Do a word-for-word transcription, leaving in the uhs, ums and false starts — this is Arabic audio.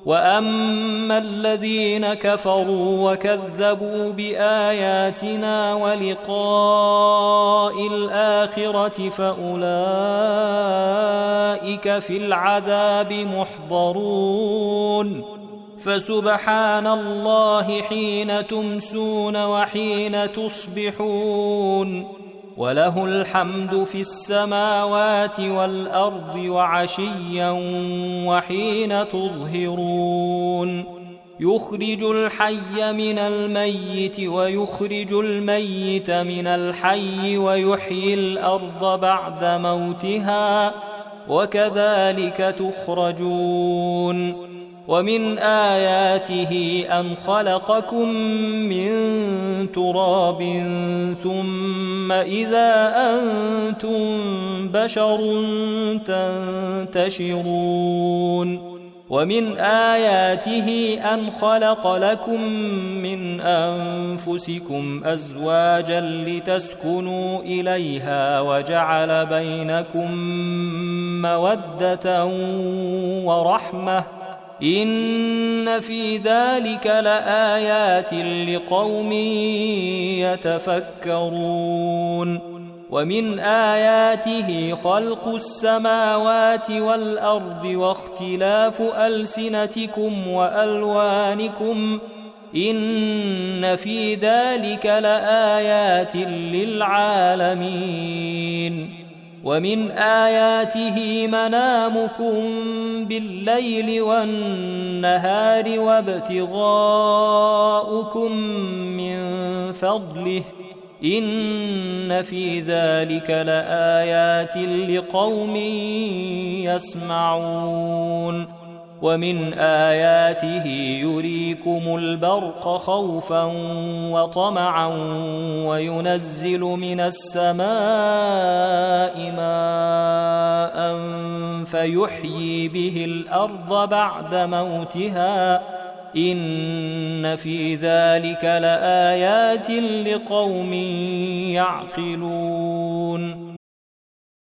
وأما الذين كفروا وكذبوا بآياتنا ولقاء الآخرة فأولئك في العذاب محضرون فسبحان الله حين تمسون وحين تصبحون وله الحمد في السماوات والأرض وعشيا وحين تظهرون يخرج الحي من الميت ويخرج الميت من الحي ويحيي الأرض بعد موتها وكذلك تخرجون ومن آياته أن خلقكم من تراب ثم إذا أنتم بشر تنتشرون ومن آياته أن خلق لكم من أنفسكم أزواجا لتسكنوا إليها وجعل بينكم مودة ورحمة إن في ذلك لآيات لقوم يتفكرون ومن آياته خلق السماوات والأرض واختلاف ألسنتكم وألوانكم إن في ذلك لآيات للعالمين ومن آياته منامكم بالليل والنهار وابتغاؤكم من فضله إن في ذلك لآيات لقوم يسمعون ومن آياته يريكم البرق خوفا وطمعا وينزل من السماء ماء فيحيي به الأرض بعد موتها إن في ذلك لآيات لقوم يعقلون